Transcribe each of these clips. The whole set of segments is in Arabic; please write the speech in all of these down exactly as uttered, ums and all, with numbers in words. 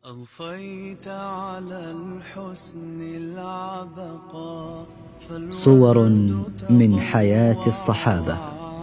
أضفيت على الحسن العبقى صور من حياة الصحابة.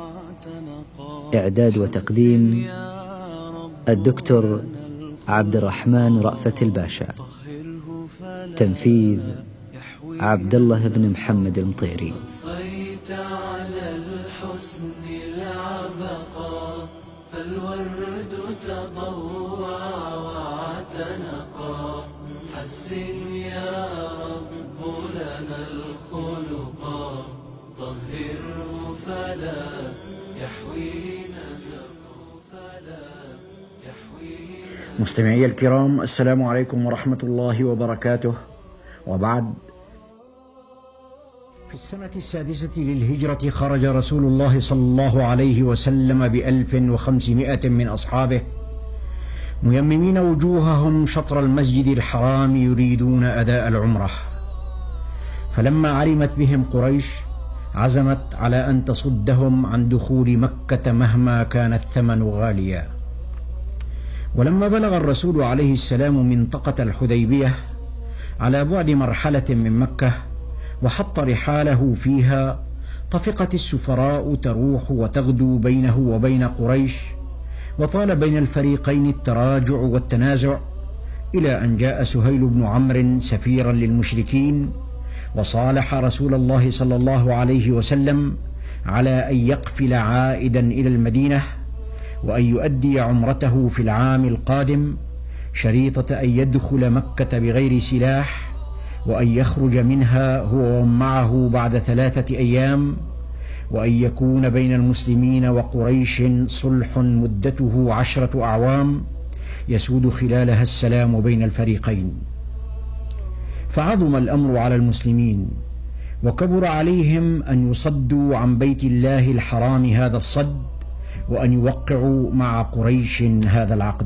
إعداد وتقديم الدكتور عبد الرحمن رأفت الباشا. تنفيذ عبد الله بن محمد المطيري. أضفيت على الحسن العبقى فالورد تضوع واعتنقا حسن يا رب لنا الخلقا طهره فلا يحوي نزق فلا يحوي. مستمعي الكرام، السلام عليكم ورحمة الله وبركاته. وبعد، في السنة السادسة للهجرة خرج رسول الله صلى الله عليه وسلم بألف وخمسمائة من أصحابه ميممين وجوههم شطر المسجد الحرام يريدون أداء العمرة، فلما علمت بهم قريش عزمت على أن تصدهم عن دخول مكة مهما كان الثمن غاليا. ولما بلغ الرسول عليه السلام منطقة الحديبية على بعد مرحلة من مكة وحط رحاله فيها، طفقت السفراء تروح وتغدو بينه وبين قريش، وطال بين الفريقين التراجع والتنازع، إلى أن جاء سهيل بن عمرو سفيرا للمشركين وصالح رسول الله صلى الله عليه وسلم على أن يقفل عائدا إلى المدينة وأن يؤدي عمرته في العام القادم، شريطة أن يدخل مكة بغير سلاح وأن يخرج منها هو ومن معه بعد ثلاثة أيام، وأن يكون بين المسلمين وقريش صلح مدته عشرة أعوام يسود خلالها السلام بين الفريقين. فعظم الأمر على المسلمين وكبر عليهم أن يصدوا عن بيت الله الحرام هذا الصد وأن يوقعوا مع قريش هذا العقد.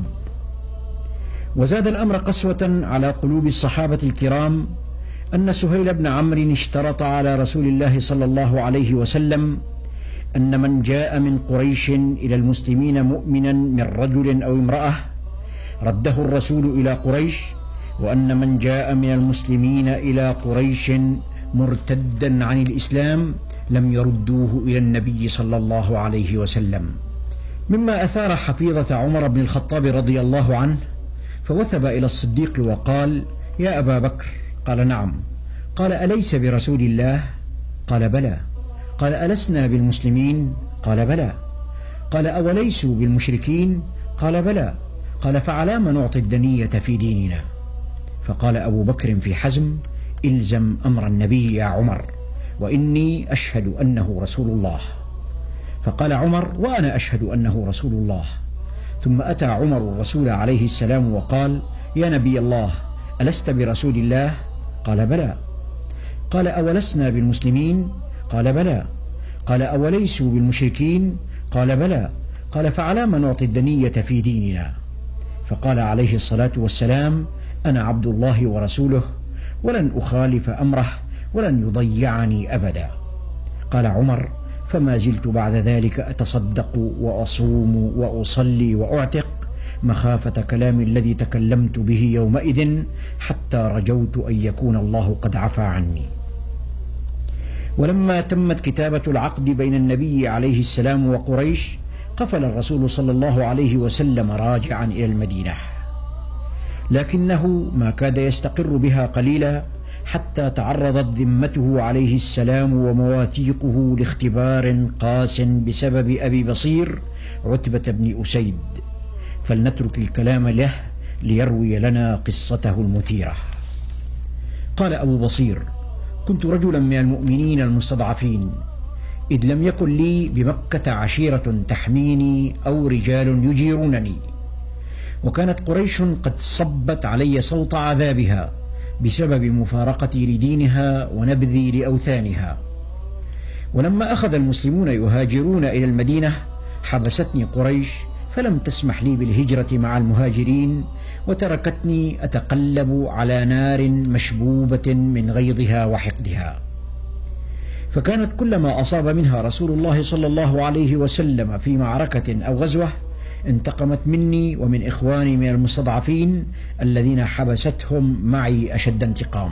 وزاد الأمر قسوة على قلوب الصحابة الكرام أن سهيل بن عمرو اشترط على رسول الله صلى الله عليه وسلم أن من جاء من قريش إلى المسلمين مؤمنا من رجل أو امرأة رده الرسول إلى قريش، وأن من جاء من المسلمين إلى قريش مرتدا عن الإسلام لم يردوه إلى النبي صلى الله عليه وسلم، مما أثار حفيظة عمر بن الخطاب رضي الله عنه، فوثب إلى الصديق وقال: يا أبا بكر. قال: نعم. قال: أليس برسول الله؟ قال: بلى. قال: ألسنا بالمسلمين؟ قال: بلى. قال: أوليسوا بالمشركين؟ قال: بلى. قال: فعلام نعطي الدنية في ديننا؟ فقال أبو بكر في حزم: إلزم أمر النبي يا عمر، وإني أشهد أنه رسول الله. فقال عمر: وأنا أشهد أنه رسول الله. ثم أتى عمر الرسول عليه السلام وقال: يا نبي الله، ألست برسول الله؟ قال: بلى. قال: أولسنا بالمسلمين؟ قال: بلى. قال: أوليسوا بالمشركين؟ قال: بلى. قال: فعلام نعطي الدنية في ديننا؟ فقال عليه الصلاة والسلام: أنا عبد الله ورسوله، ولن أخالف أمره، ولن يضيعني أبدا. قال عمر: فما زلت بعد ذلك أتصدق وأصوم وأصلي وأعتق مخافة كلام الذي تكلمت به يومئذ، حتى رجوت أن يكون الله قد عفى عني. ولما تمت كتابة العقد بين النبي عليه السلام وقريش، قفل الرسول صلى الله عليه وسلم راجعا إلى المدينة، لكنه ما كاد يستقر بها قليلا حتى تعرضت ذمته عليه السلام ومواثيقه لاختبار قاس بسبب أبي بصير عتبة بن أسيد، فلنترك الكلام له ليروي لنا قصته المثيرة. قال أبو بصير: كنت رجلا من المؤمنين المستضعفين، إذ لم يكن لي بمكة عشيرة تحميني أو رجال يجيرونني، وكانت قريش قد صبت علي صوت عذابها بسبب مفارقتي لدينها ونبذي لأوثانها. ولما أخذ المسلمون يهاجرون إلى المدينة حبستني قريش، فلم تسمح لي بالهجرة مع المهاجرين، وتركتني أتقلب على نار مشبوبة من غيظها وحقدها. فكانت كلما أصاب منها رسول الله صلى الله عليه وسلم في معركة أو غزوة انتقمت مني ومن إخواني من المستضعفين الذين حبستهم معي أشد انتقام.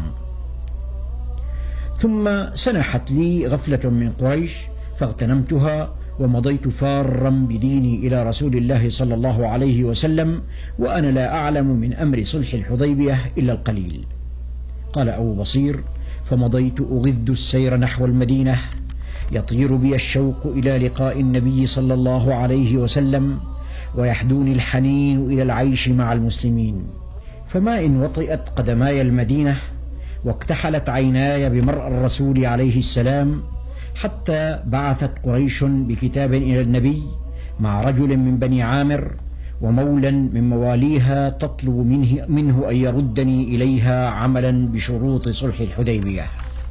ثم سنحت لي غفلة من قريش فاغتنمتها ومضيت فارا بديني إلى رسول الله صلى الله عليه وسلم وأنا لا أعلم من أمر صلح الحديبية إلا القليل. قال أبو بصير: فمضيت أغذ السير نحو المدينة، يطير بي الشوق إلى لقاء النبي صلى الله عليه وسلم، ويحدوني الحنين إلى العيش مع المسلمين. فما إن وطئت قدماي المدينة واكتحلت عيناي بمرء الرسول عليه السلام حتى بعثت قريش بكتاب إلى النبي مع رجل من بني عامر ومولا من مواليها تطلب منه, منه أن يردني إليها عملا بشروط صلح الحديبية.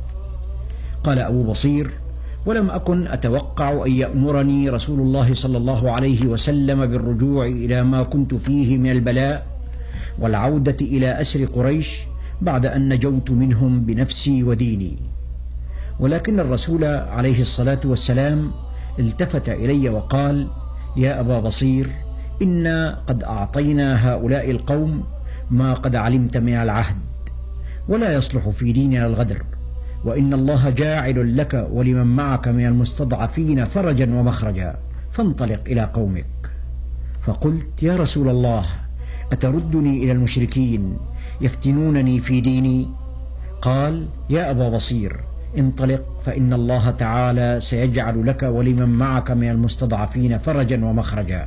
قال أبو بصير: ولم أكن أتوقع أن يأمرني رسول الله صلى الله عليه وسلم بالرجوع إلى ما كنت فيه من البلاء والعودة إلى أسر قريش بعد أن نجوت منهم بنفسي وديني. ولكن الرسول عليه الصلاة والسلام التفت إلي وقال: يا أبا بصير، إنا قد أعطينا هؤلاء القوم ما قد علمت من العهد، ولا يصلح في ديننا الغدر، وإن الله جاعل لك ولمن معك من المستضعفين فرجا ومخرجا، فانطلق إلى قومك. فقلت: يا رسول الله، أتردني إلى المشركين يفتنونني في ديني؟ قال: يا أبا بصير، انطلق، فإن الله تعالى سيجعل لك ولمن معك من المستضعفين فرجا ومخرجا.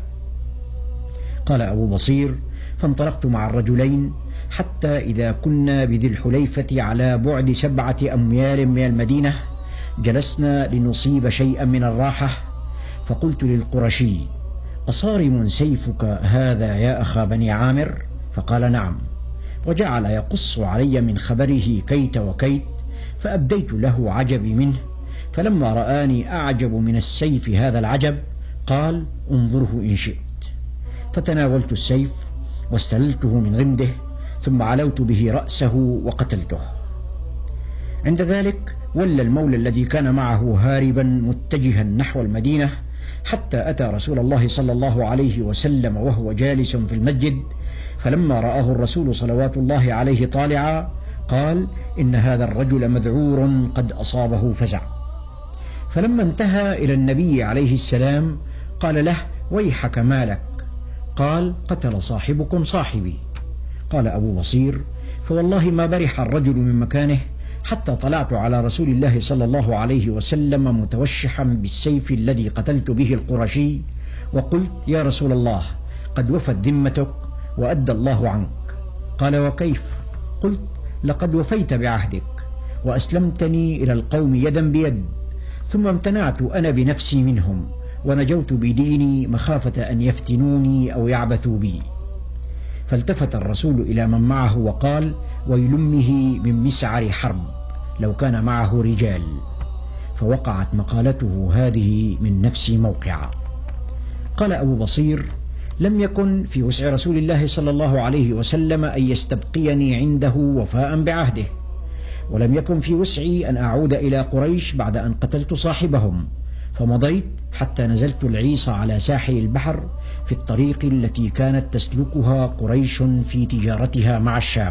قال أبو بصير: فانطلقت مع الرجلين حتى إذا كنا بذي الحليفة على بعد سبعة أميال من المدينة جلسنا لنصيب شيئا من الراحة، فقلت للقرشي: أصارم سيفك هذا يا أخا بني عامر؟ فقال: نعم. وجعل يقص علي من خبره كيت وكيت، فأبديت له عجبي منه، فلما رآني أعجب من السيف هذا العجب قال: انظره إن شئت. فتناولت السيف واستللته من غمده، ثم علوت به رأسه وقتلته. عند ذلك ولى المولى الذي كان معه هاربا متجها نحو المدينة حتى أتى رسول الله صلى الله عليه وسلم وهو جالس في المسجد، فلما رآه الرسول صلوات الله عليه طالعا قال: إن هذا الرجل مذعور قد أصابه فزع. فلما انتهى إلى النبي عليه السلام قال له: ويحك ما لك؟ قال: قتل صاحبكم صاحبي. قال أبو بصير: فوالله ما برح الرجل من مكانه حتى طلعت على رسول الله صلى الله عليه وسلم متوشحا بالسيف الذي قتلت به القرشي، وقلت: يا رسول الله، قد وفت ذمتك وأدى الله عنك. قال: وكيف؟ قلت: لقد وفيت بعهدك وأسلمتني إلى القوم يدا بيد، ثم امتنعت أنا بنفسي منهم ونجوت بديني مخافة أن يفتنوني أو يعبثوا بي. فالتفت الرسول إلى من معه وقال: ويلمه من مسعر حرب لو كان معه رجال. فوقعت مقالته هذه من نفسي موقعا. قال أبو بصير: لم يكن في وسع رسول الله صلى الله عليه وسلم أن يستبقيني عنده وفاء بعهده، ولم يكن في وسعي أن أعود إلى قريش بعد أن قتلت صاحبهم، فمضيت حتى نزلت العيص على ساحل البحر في الطريق التي كانت تسلكها قريش في تجارتها مع الشام.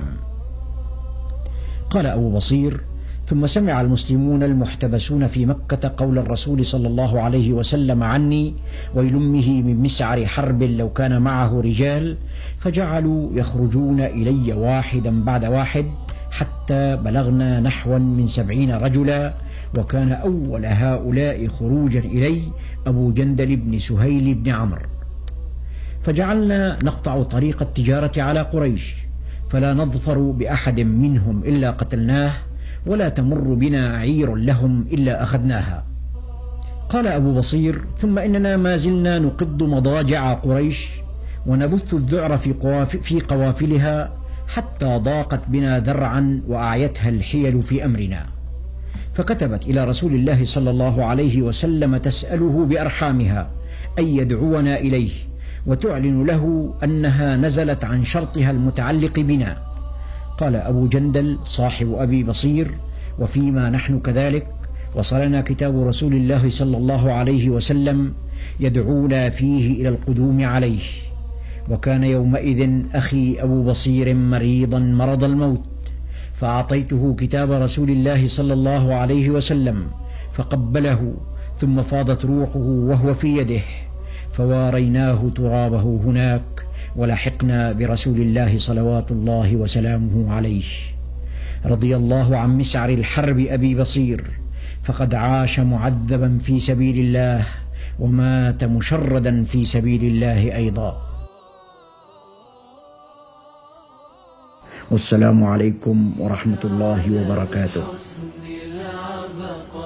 قال أبو بصير: ثم سمع المسلمون المحتبسون في مكة قول الرسول صلى الله عليه وسلم عني: ويلمه من مسعر حرب لو كان معه رجال، فجعلوا يخرجون إلي واحدا بعد واحد حتى بلغنا نحوا من سبعين رجلا، وكان أول هؤلاء خروجا إلي أبو جندل بن سهيل بن عمرو. فجعلنا نقطع طريق التجارة على قريش، فلا نظفر بأحد منهم إلا قتلناه، ولا تمر بنا عير لهم إلا أخذناها. قال أبو بصير: ثم إننا ما زلنا نقض مضاجع قريش ونبث الذعر في قوافلها حتى ضاقت بنا ذرعا وأعيتها الحيل في أمرنا، فكتبت إلى رسول الله صلى الله عليه وسلم تسأله بأرحامها أن يدعونا إليه وتعلن له أنها نزلت عن شرطها المتعلق بنا. قال أبو جندل صاحب أبي بصير: وفيما نحن كذلك وصلنا كتاب رسول الله صلى الله عليه وسلم يدعونا فيه إلى القدوم عليه. وكان يومئذ أخي أبو بصير مريضا مرض الموت، فأعطيته كتاب رسول الله صلى الله عليه وسلم فقبله، ثم فاضت روحه وهو في يده، فواريناه ترابه هناك ولحقنا برسول الله صلوات الله وسلامه عليه. رضي الله عن مسعر الحرب أبي بصير، فقد عاش معذبا في سبيل الله ومات مشردا في سبيل الله أيضا. والسلام عليكم ورحمة الله وبركاته.